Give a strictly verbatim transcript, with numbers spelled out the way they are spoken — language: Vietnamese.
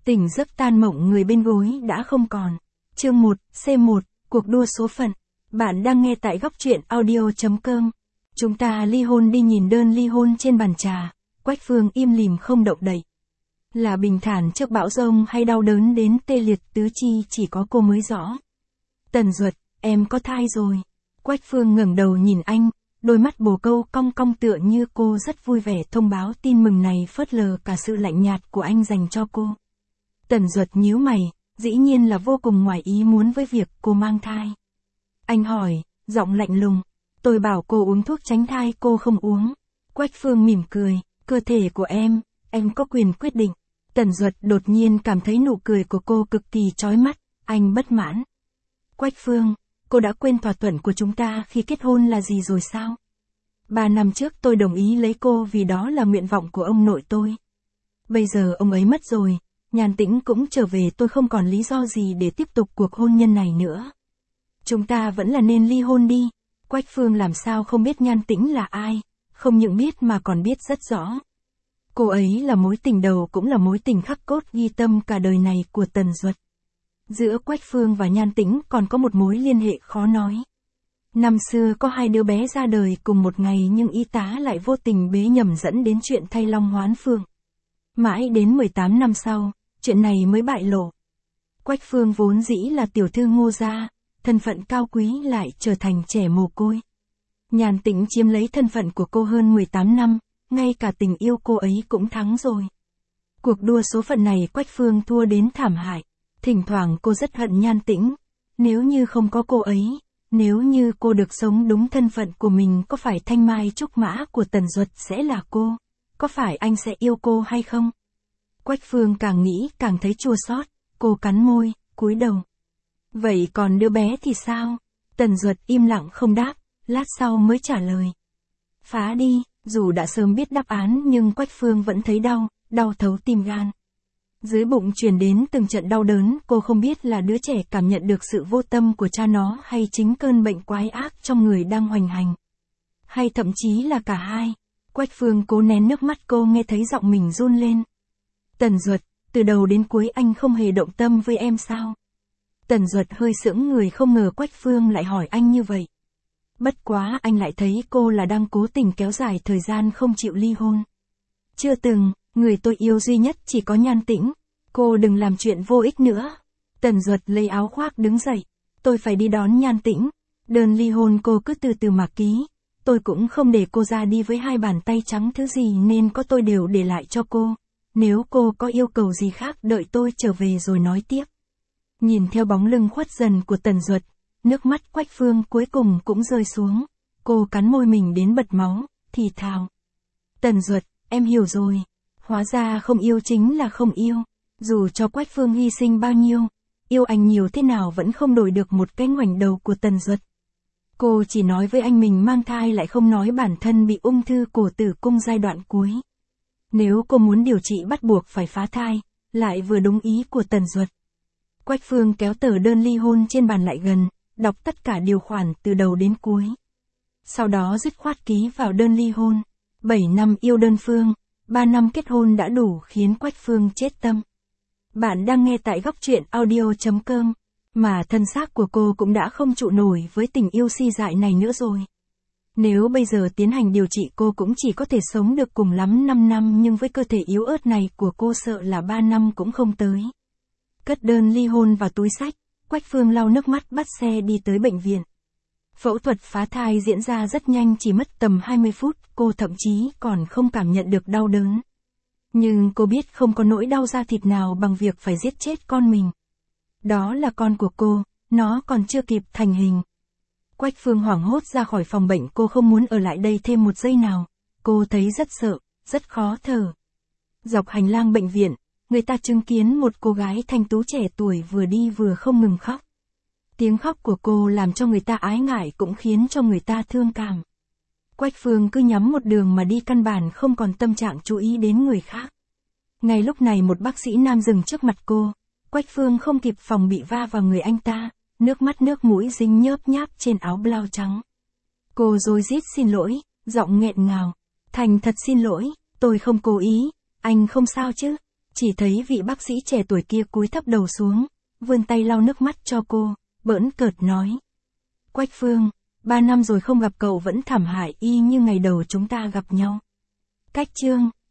Tỉnh giấc tan mộng người bên gối đã không còn. Chương một, C một, cuộc đua số phận. Bạn đang nghe tại góc truyện audio chấm com. Chúng ta ly hôn đi. Nhìn đơn ly hôn trên bàn trà, Quách Phương im lìm không động đậy. Là bình thản trước bão giông hay đau đớn đến tê liệt tứ chi chỉ có cô mới rõ. Tần Duật, em có thai rồi. Quách Phương ngẩng đầu nhìn anh, đôi mắt bồ câu cong cong tựa như cô rất vui vẻ thông báo tin mừng này, phớt lờ cả sự lạnh nhạt của anh dành cho cô. Tần Duật nhíu mày, dĩ nhiên là vô cùng ngoài ý muốn với việc cô mang thai. Anh hỏi, giọng lạnh lùng, tôi bảo cô uống thuốc tránh thai cô không uống. Quách Phương mỉm cười, cơ thể của em, em có quyền quyết định. Tần Duật đột nhiên cảm thấy nụ cười của cô cực kỳ chói mắt, anh bất mãn. Quách Phương, cô đã quên thỏa thuận của chúng ta khi kết hôn là gì rồi sao? Ba năm trước tôi đồng ý lấy cô vì đó là nguyện vọng của ông nội tôi. Bây giờ ông ấy mất rồi, Nhan Tĩnh cũng trở về, tôi không còn lý do gì để tiếp tục cuộc hôn nhân này nữa. Chúng ta vẫn là nên ly hôn đi. Quách Phương làm sao không biết Nhan Tĩnh là ai, không những biết mà còn biết rất rõ. Cô ấy là mối tình đầu cũng là mối tình khắc cốt ghi tâm cả đời này của Tần Duật. Giữa Quách Phương và Nhan Tĩnh còn có một mối liên hệ khó nói. Năm xưa có hai đứa bé ra đời cùng một ngày nhưng y tá lại vô tình bế nhầm dẫn đến chuyện thay long hoán phượng. Mãi đến mười tám năm sau, chuyện này mới bại lộ. Quách Phương vốn dĩ là tiểu thư Ngô gia, thân phận cao quý lại trở thành trẻ mồ côi. Nhan Tĩnh chiếm lấy thân phận của cô hơn mười tám năm, ngay cả tình yêu cô ấy cũng thắng rồi. Cuộc đua số phận này Quách Phương thua đến thảm hại. Thỉnh thoảng cô rất hận Nhan Tĩnh. Nếu như không có cô ấy, nếu như cô được sống đúng thân phận của mình, có phải thanh mai trúc mã của Tần Duật sẽ là cô? Có phải anh sẽ yêu cô hay không? Quách Phương càng nghĩ càng thấy chua xót, cô cắn môi, cúi đầu. Vậy còn đứa bé thì sao? Tần Duật im lặng không đáp, lát sau mới trả lời. Phá đi. Dù đã sớm biết đáp án nhưng Quách Phương vẫn thấy đau, đau thấu tim gan. Dưới bụng truyền đến từng trận đau đớn, cô không biết là đứa trẻ cảm nhận được sự vô tâm của cha nó hay chính cơn bệnh quái ác trong người đang hoành hành. Hay thậm chí là cả hai. Quách Phương cố nén nước mắt, cô nghe thấy giọng mình run lên. Tần Duật, từ đầu đến cuối anh không hề động tâm với em sao? Tần Duật hơi sững người, không ngờ Quách Phương lại hỏi anh như vậy. Bất quá anh lại thấy cô là đang cố tình kéo dài thời gian không chịu ly hôn. Chưa từng, người tôi yêu duy nhất chỉ có Nhan Tĩnh. Cô đừng làm chuyện vô ích nữa. Tần Duật lấy áo khoác đứng dậy. Tôi phải đi đón Nhan Tĩnh. Đơn ly hôn cô cứ từ từ mà ký. Tôi cũng không để cô ra đi với hai bàn tay trắng, thứ gì nên có tôi đều để lại cho cô. Nếu cô có yêu cầu gì khác đợi tôi trở về rồi nói tiếp. Nhìn theo bóng lưng khuất dần của Tần Duật, nước mắt Quách Phương cuối cùng cũng rơi xuống. Cô cắn môi mình đến bật máu, thì thào. Tần Duật, em hiểu rồi. Hóa ra không yêu chính là không yêu. Dù cho Quách Phương hy sinh bao nhiêu, yêu anh nhiều thế nào vẫn không đổi được một cái ngoảnh đầu của Tần Duật. Cô chỉ nói với anh mình mang thai, lại không nói bản thân bị ung thư cổ tử cung giai đoạn cuối. Nếu cô muốn điều trị bắt buộc phải phá thai, lại vừa đúng ý của Tần Duật. Quách Phương kéo tờ đơn ly hôn trên bàn lại gần, đọc tất cả điều khoản từ đầu đến cuối. Sau đó dứt khoát ký vào đơn ly hôn. bảy năm yêu đơn phương, ba năm kết hôn đã đủ khiến Quách Phương chết tâm. Bạn đang nghe tại góc truyện audio chấm com, mà thân xác của cô cũng đã không trụ nổi với tình yêu si dại này nữa rồi. Nếu bây giờ tiến hành điều trị cô cũng chỉ có thể sống được cùng lắm năm năm, nhưng với cơ thể yếu ớt này của cô sợ là ba năm cũng không tới. Cất đơn ly hôn vào túi xách, Quách Phương lau nước mắt bắt xe đi tới bệnh viện. Phẫu thuật phá thai diễn ra rất nhanh, chỉ mất tầm hai mươi phút, cô thậm chí còn không cảm nhận được đau đớn. Nhưng cô biết không có nỗi đau da thịt nào bằng việc phải giết chết con mình. Đó là con của cô, nó còn chưa kịp thành hình. Quách Phương hoảng hốt ra khỏi phòng bệnh, cô không muốn ở lại đây thêm một giây nào. Cô thấy rất sợ, rất khó thở. Dọc hành lang bệnh viện, người ta chứng kiến một cô gái thanh tú trẻ tuổi vừa đi vừa không ngừng khóc. Tiếng khóc của cô làm cho người ta ái ngại cũng khiến cho người ta thương cảm. Quách Phương cứ nhắm một đường mà đi, căn bản không còn tâm trạng chú ý đến người khác. Ngay lúc này một bác sĩ nam dừng trước mặt cô. Quách Phương không kịp phòng bị va vào người anh ta, nước mắt nước mũi dính nhớp nháp trên áo blau trắng. Cô rối rít xin lỗi, giọng nghẹn ngào. Thành thật xin lỗi, tôi không cố ý, anh không sao chứ? Chỉ thấy vị bác sĩ trẻ tuổi kia cúi thấp đầu xuống, vươn tay lau nước mắt cho cô, bỡn cợt nói. Quách Phương, ba năm rồi không gặp cậu vẫn thảm hại y như ngày đầu chúng ta gặp nhau. Cách chương